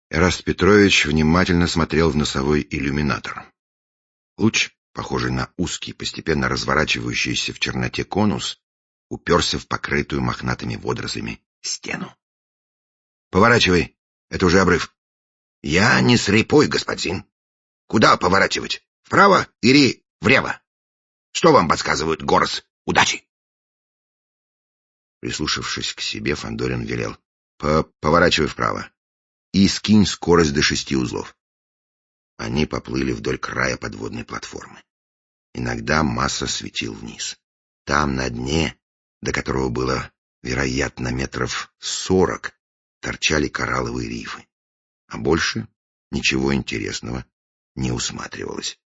Эраст Петрович внимательно смотрел в носовой иллюминатор. Луч, похожий на узкий, постепенно разворачивающийся в черноте конус, уперся в покрытую мохнатыми водорослями стену. — Поворачивай, это уже обрыв. — Я не слепой, господин. Куда поворачивать? Вправо или влево? Что вам подсказывают, Горос? Удачи! Прислушавшись к себе, Фандорин велел: поворачивай вправо и скинь скорость до 6 узлов. Они поплыли вдоль края подводной платформы. Иногда масса светил вниз. Там, на дне, до которого было, вероятно, метров 40, торчали коралловые рифы. А больше ничего интересного не усматривалось.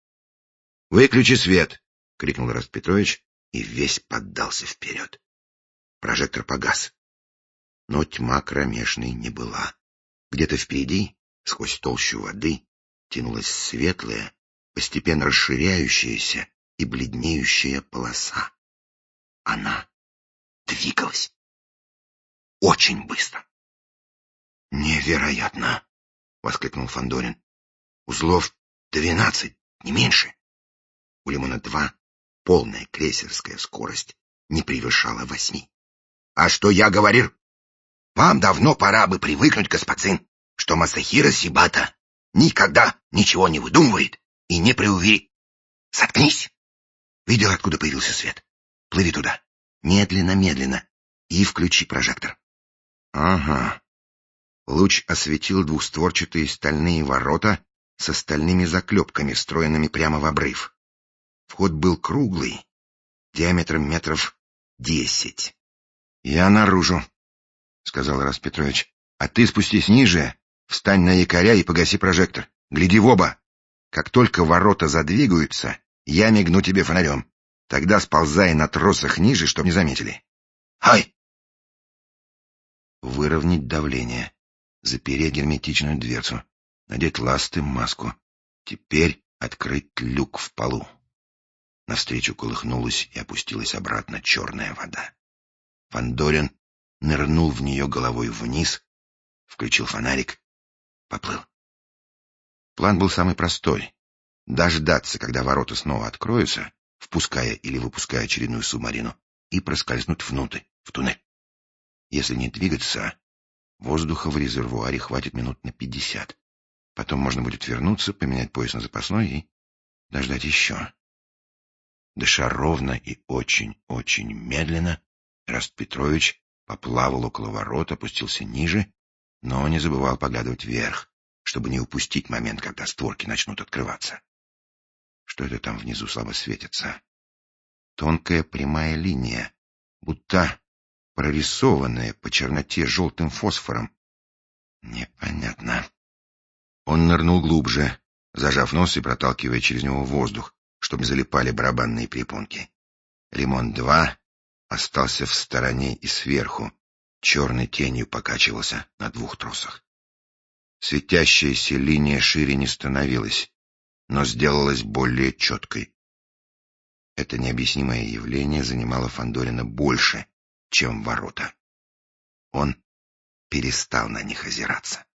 — Выключи свет! — крикнул Эраст Петрович, и весь поддался вперед. Прожектор погас. Но тьма кромешной не была. Где-то впереди, сквозь толщу воды, тянулась светлая, постепенно расширяющаяся и бледнеющая полоса. Она двигалась. Очень быстро. «Невероятно!» — воскликнул Фандорин. «Узлов 12, не меньше. У Лимона-2 полная крейсерская скорость не превышала 8. А что я говорил? Вам давно пора бы привыкнуть, господин, что Масахиро Сибата никогда ничего не выдумывает и не преувеличивает. Заткнись! Видел, откуда появился свет? Плыви туда. Медленно-медленно. И включи прожектор. Ага. Луч осветил двухстворчатые стальные ворота со стальными заклепками, встроенными прямо в обрыв. Вход был круглый, диаметром метров 10. — Я наружу, — сказал Эраст Петрович. — А ты спустись ниже, встань на якоря и погаси прожектор. Гляди в оба. Как только ворота задвигаются, я мигну тебе фонарем. Тогда сползай на тросах ниже, чтоб не заметили. — Ай! Выровнять давление, запереть герметичную дверцу, надеть ласты, маску. Теперь открыть люк в полу. Навстречу колыхнулась и опустилась обратно черная вода. Фандорин нырнул в нее головой вниз, включил фонарик, поплыл. План был самый простой — дождаться, когда ворота снова откроются, впуская или выпуская очередную субмарину, и проскользнуть внутрь, в туннель. Если не двигаться, воздуха в резервуаре хватит минут на 50. Потом можно будет вернуться, поменять пояс на запасной и дождать еще. Дыша ровно и очень-очень медленно, Эраст Петрович поплавал около ворот, опустился ниже, но не забывал поглядывать вверх, чтобы не упустить момент, когда створки начнут открываться. Что это там внизу слабо светится? Тонкая прямая линия, будто прорисованная по черноте желтым фосфором. Непонятно. Он нырнул глубже, зажав нос и проталкивая через него воздух, чтобы залипали барабанные перепонки. Лимон-2 остался в стороне и сверху, черной тенью покачивался на 2 тросах. Светящаяся линия шире не становилась, но сделалась более четкой. Это необъяснимое явление занимало Фандорина больше, чем ворота. Он перестал на них озираться.